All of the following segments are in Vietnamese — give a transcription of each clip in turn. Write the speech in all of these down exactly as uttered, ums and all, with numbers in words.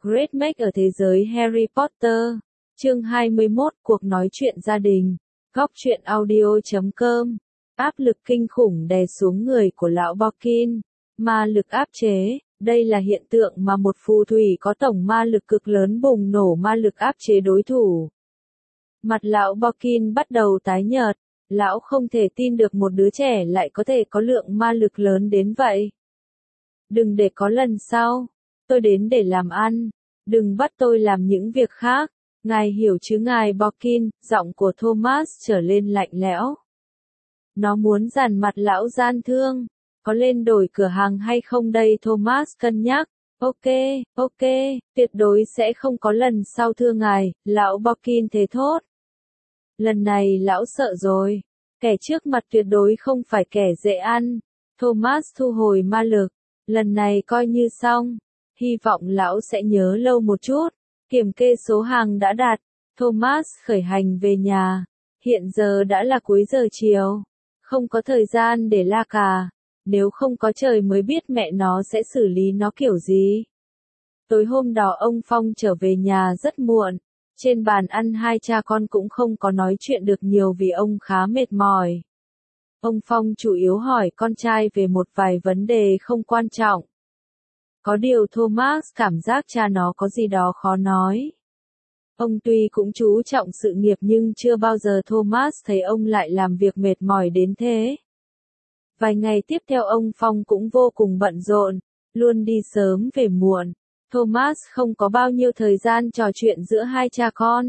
Great Make ở thế giới Harry Potter. Chương hai mươi mốt, cuộc nói chuyện gia đình. Góc truyện audio chấm com. Áp lực kinh khủng đè xuống người của lão Borkin. Ma lực áp chế. Đây là hiện tượng mà một phù thủy có tổng ma lực cực lớn bùng nổ ma lực áp chế đối thủ. Mặt lão Borkin bắt đầu tái nhợt. Lão không thể tin được một đứa trẻ lại có thể có lượng ma lực lớn đến vậy. Đừng để có lần sau. Tôi đến để làm ăn. Đừng bắt tôi làm những việc khác. Ngài hiểu chứ ngài Borkin, giọng của Thomas trở lên lạnh lẽo. Nó muốn dằn mặt lão gian thương. Có lên đổi cửa hàng hay không đây Thomas cân nhắc. Ok, ok, tuyệt đối sẽ không có lần sau thưa ngài, lão Borkin thề thốt. Lần này lão sợ rồi. Kẻ trước mặt tuyệt đối không phải kẻ dễ ăn. Thomas thu hồi ma lực. Lần này coi như xong. Hy vọng lão sẽ nhớ lâu một chút. Kiểm kê số hàng đã đặt. Thomas khởi hành về nhà. Hiện giờ đã là cuối giờ chiều. Không có thời gian để la cà. Nếu không có trời mới biết mẹ nó sẽ xử lý nó kiểu gì. Tối hôm đó ông Phong trở về nhà rất muộn. Trên bàn ăn hai cha con cũng không có nói chuyện được nhiều vì ông khá mệt mỏi. Ông Phong chủ yếu hỏi con trai về một vài vấn đề không quan trọng. Có điều Thomas cảm giác cha nó có gì đó khó nói. Ông tuy cũng chú trọng sự nghiệp nhưng chưa bao giờ Thomas thấy ông lại làm việc mệt mỏi đến thế. Vài ngày tiếp theo ông Phong cũng vô cùng bận rộn, luôn đi sớm về muộn. Thomas không có bao nhiêu thời gian trò chuyện giữa hai cha con.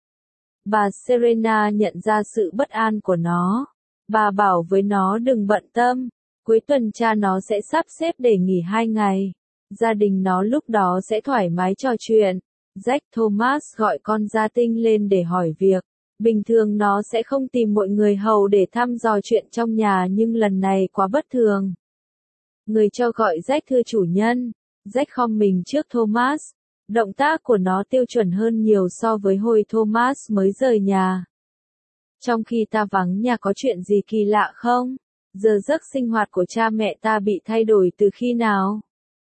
Bà Serena nhận ra sự bất an của nó. Bà bảo với nó đừng bận tâm, cuối tuần cha nó sẽ sắp xếp để nghỉ hai ngày. Gia đình nó lúc đó sẽ thoải mái trò chuyện. Jack Thomas gọi con gia tinh lên để hỏi việc. Bình thường nó sẽ không tìm mọi người hầu để thăm dò chuyện trong nhà nhưng lần này quá bất thường. Người cho gọi Jack thưa chủ nhân. Jack khom mình trước Thomas. Động tác của nó tiêu chuẩn hơn nhiều so với hồi Thomas mới rời nhà. Trong khi ta vắng nhà có chuyện gì kỳ lạ không? Giờ giấc sinh hoạt của cha mẹ ta bị thay đổi từ khi nào?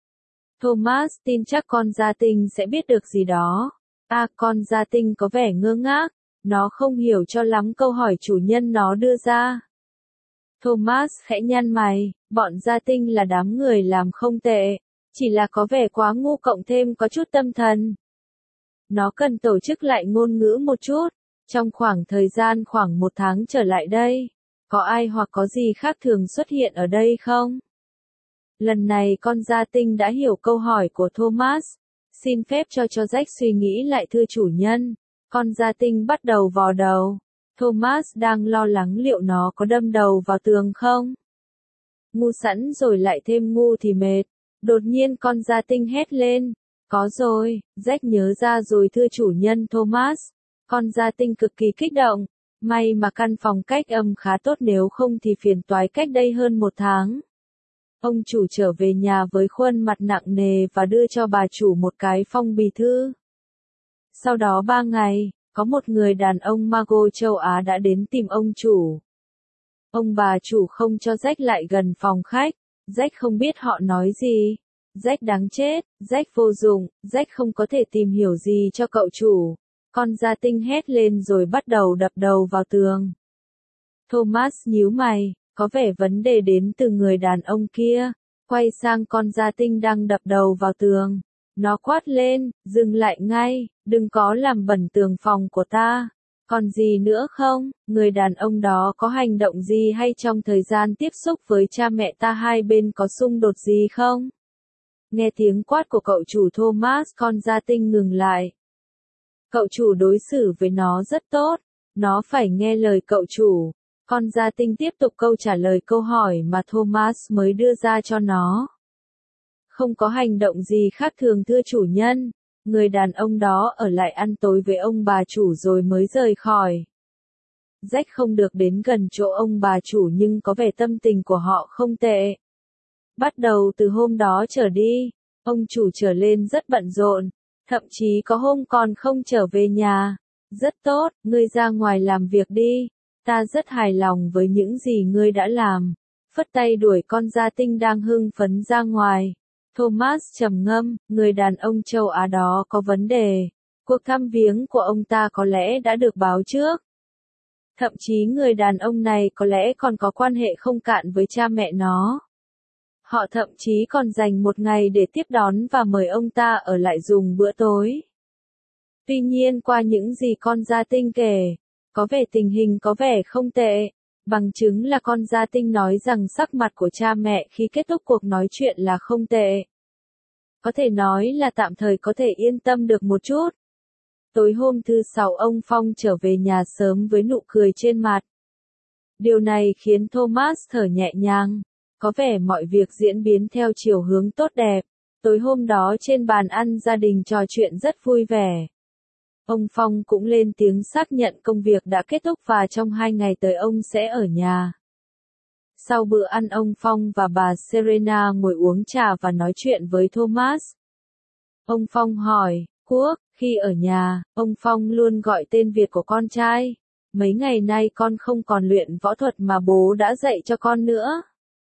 Thomas tin chắc con gia tinh sẽ biết được gì đó. À, con gia tinh có vẻ ngơ ngác. Nó không hiểu cho lắm câu hỏi chủ nhân nó đưa ra. Thomas khẽ nhăn mày, bọn gia tinh là đám người làm không tệ. Chỉ là có vẻ quá ngu cộng thêm có chút tâm thần. Nó cần tổ chức lại ngôn ngữ một chút. Trong khoảng thời gian khoảng một tháng trở lại đây, có ai hoặc có gì khác thường xuất hiện ở đây không? Lần này con gia tinh đã hiểu câu hỏi của Thomas. Xin phép cho cho Jack suy nghĩ lại thưa chủ nhân. Con gia tinh bắt đầu vò đầu. Thomas đang lo lắng liệu nó có đâm đầu vào tường không? Ngu sẵn rồi lại thêm ngu thì mệt. Đột nhiên con gia tinh hét lên. Có rồi, Jack nhớ ra rồi thưa chủ nhân Thomas. Con gia tinh cực kỳ kích động. May mà căn phòng cách âm khá tốt nếu không thì phiền toái cách đây hơn một tháng. Ông chủ trở về nhà với khuôn mặt nặng nề và đưa cho bà chủ một cái phong bì thư. Sau đó ba ngày, có một người đàn ông Mago châu Á đã đến tìm ông chủ. Ông bà chủ không cho Jack lại gần phòng khách. Jack không biết họ nói gì. Jack đáng chết, Jack vô dụng, Jack không có thể tìm hiểu gì cho cậu chủ. Con gia tinh hét lên rồi bắt đầu đập đầu vào tường. Thomas nhíu mày, có vẻ vấn đề đến từ người đàn ông kia. Quay sang con gia tinh đang đập đầu vào tường. Nó quát lên, dừng lại ngay, đừng có làm bẩn tường phòng của ta. Còn gì nữa không? Người đàn ông đó có hành động gì hay trong thời gian tiếp xúc với cha mẹ ta hai bên có xung đột gì không? Nghe tiếng quát của cậu chủ Thomas, con gia tinh ngừng lại. Cậu chủ đối xử với nó rất tốt. Nó phải nghe lời cậu chủ. Con gia tinh tiếp tục câu trả lời câu hỏi mà Thomas mới đưa ra cho nó. Không có hành động gì khác thường thưa chủ nhân. Người đàn ông đó ở lại ăn tối với ông bà chủ rồi mới rời khỏi. Jack không được đến gần chỗ ông bà chủ nhưng có vẻ tâm tình của họ không tệ. Bắt đầu từ hôm đó trở đi, ông chủ trở lên rất bận rộn. Thậm chí có hôm còn không trở về nhà. Rất tốt, ngươi ra ngoài làm việc đi. Ta rất hài lòng với những gì ngươi đã làm. Phất tay đuổi con gia tinh đang hưng phấn ra ngoài. Thomas trầm ngâm, người đàn ông châu Á đó có vấn đề. Cuộc thăm viếng của ông ta có lẽ đã được báo trước. Thậm chí người đàn ông này có lẽ còn có quan hệ không cạn với cha mẹ nó. Họ thậm chí còn dành một ngày để tiếp đón và mời ông ta ở lại dùng bữa tối. Tuy nhiên qua những gì con gia tinh kể, có vẻ tình hình có vẻ không tệ. Bằng chứng là con gia tinh nói rằng sắc mặt của cha mẹ khi kết thúc cuộc nói chuyện là không tệ. Có thể nói là tạm thời có thể yên tâm được một chút. Tối hôm thứ Sáu ông Phong trở về nhà sớm với nụ cười trên mặt. Điều này khiến Thomas thở nhẹ nhàng. Có vẻ mọi việc diễn biến theo chiều hướng tốt đẹp. Tối hôm đó trên bàn ăn gia đình trò chuyện rất vui vẻ. Ông Phong cũng lên tiếng xác nhận công việc đã kết thúc và trong hai ngày tới ông sẽ ở nhà. Sau bữa ăn ông Phong và bà Serena ngồi uống trà và nói chuyện với Thomas. Ông Phong hỏi, Quốc, khi ở nhà, ông Phong luôn gọi tên Việt của con trai. Mấy ngày nay con không còn luyện võ thuật mà bố đã dạy cho con nữa.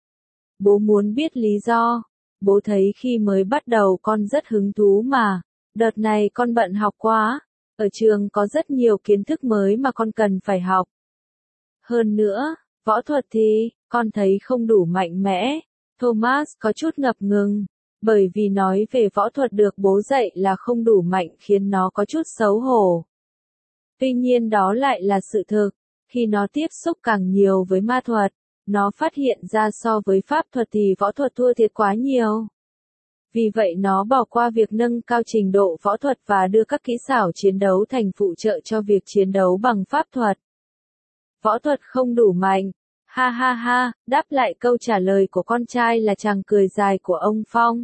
Bố muốn biết lý do. Bố thấy khi mới bắt đầu con rất hứng thú mà. Đợt này con bận học quá. Ở trường có rất nhiều kiến thức mới mà con cần phải học. Hơn nữa, võ thuật thì, con thấy không đủ mạnh mẽ. Thomas có chút ngập ngừng. Bởi vì nói về võ thuật được bố dạy là không đủ mạnh khiến nó có chút xấu hổ. Tuy nhiên đó lại là sự thực. Khi nó tiếp xúc càng nhiều với ma thuật, nó phát hiện ra so với pháp thuật thì võ thuật thua thiệt quá nhiều. Vì vậy nó bỏ qua việc nâng cao trình độ võ thuật và đưa các kỹ xảo chiến đấu thành phụ trợ cho việc chiến đấu bằng pháp thuật. Võ thuật không đủ mạnh. Ha ha ha, đáp lại câu trả lời của con trai là chàng cười dài của ông Phong.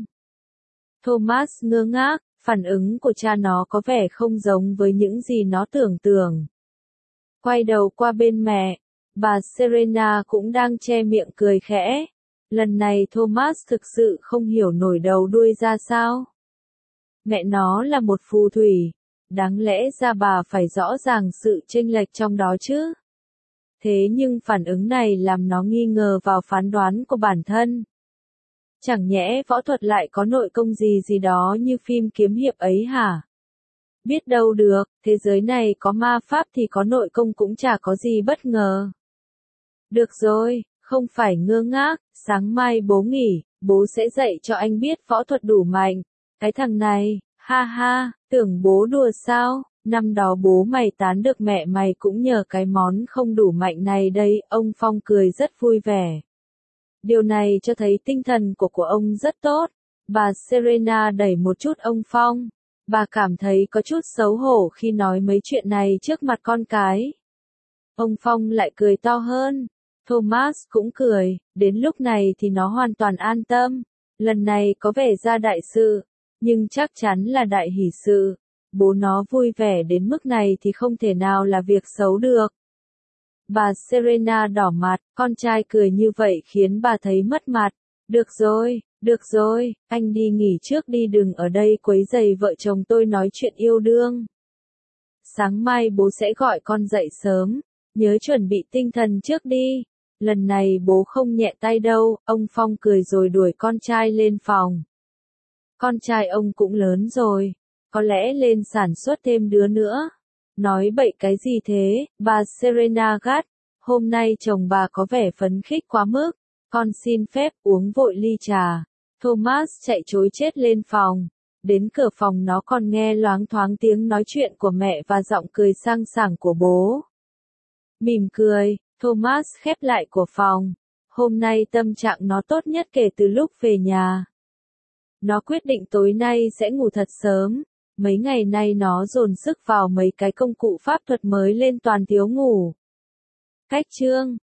Thomas ngơ ngác, phản ứng của cha nó có vẻ không giống với những gì nó tưởng tượng. Quay đầu qua bên mẹ, bà Serena cũng đang che miệng cười khẽ. Lần này Thomas thực sự không hiểu nổi đầu đuôi ra sao. Mẹ nó là một phù thủy, đáng lẽ ra bà phải rõ ràng sự chênh lệch trong đó chứ. Thế nhưng phản ứng này làm nó nghi ngờ vào phán đoán của bản thân. Chẳng nhẽ võ thuật lại có nội công gì gì đó như phim kiếm hiệp ấy hả? Biết đâu được, thế giới này có ma pháp thì có nội công cũng chả có gì bất ngờ. Được rồi, không phải ngơ ngác, sáng mai bố nghỉ, bố sẽ dạy cho anh biết võ thuật đủ mạnh. Cái thằng này, ha ha, tưởng bố đùa sao, năm đó bố mày tán được mẹ mày cũng nhờ cái món không đủ mạnh này đây, ông Phong cười rất vui vẻ. Điều này cho thấy tinh thần của của ông rất tốt. Bà Serena đẩy một chút ông Phong. Bà cảm thấy có chút xấu hổ khi nói mấy chuyện này trước mặt con cái. Ông Phong lại cười to hơn. Thomas cũng cười, đến lúc này thì nó hoàn toàn an tâm. Lần này có vẻ ra đại sự, nhưng chắc chắn là đại hỷ sự. Bố nó vui vẻ đến mức này thì không thể nào là việc xấu được. Bà Serena đỏ mặt, con trai cười như vậy khiến bà thấy mất mặt. Được rồi, được rồi, anh đi nghỉ trước đi, đừng ở đây quấy rầy vợ chồng tôi nói chuyện yêu đương. Sáng mai bố sẽ gọi con dậy sớm, nhớ chuẩn bị tinh thần trước đi. Lần này bố không nhẹ tay đâu, ông Phong cười rồi đuổi con trai lên phòng. Con trai ông cũng lớn rồi, có lẽ lên sản xuất thêm đứa nữa. Nói bậy cái gì thế, bà Serena gắt, hôm nay chồng bà có vẻ phấn khích quá mức, con xin phép uống vội ly trà. Thomas chạy trối chết lên phòng, đến cửa phòng nó còn nghe loáng thoáng tiếng nói chuyện của mẹ và giọng cười sang sảng của bố. Mỉm cười, Thomas khép lại cửa phòng, hôm nay tâm trạng nó tốt nhất kể từ lúc về nhà. Nó quyết định tối nay sẽ ngủ thật sớm. Mấy ngày nay nó dồn sức vào mấy cái công cụ pháp thuật mới lên toàn thiếu ngủ. Cách chương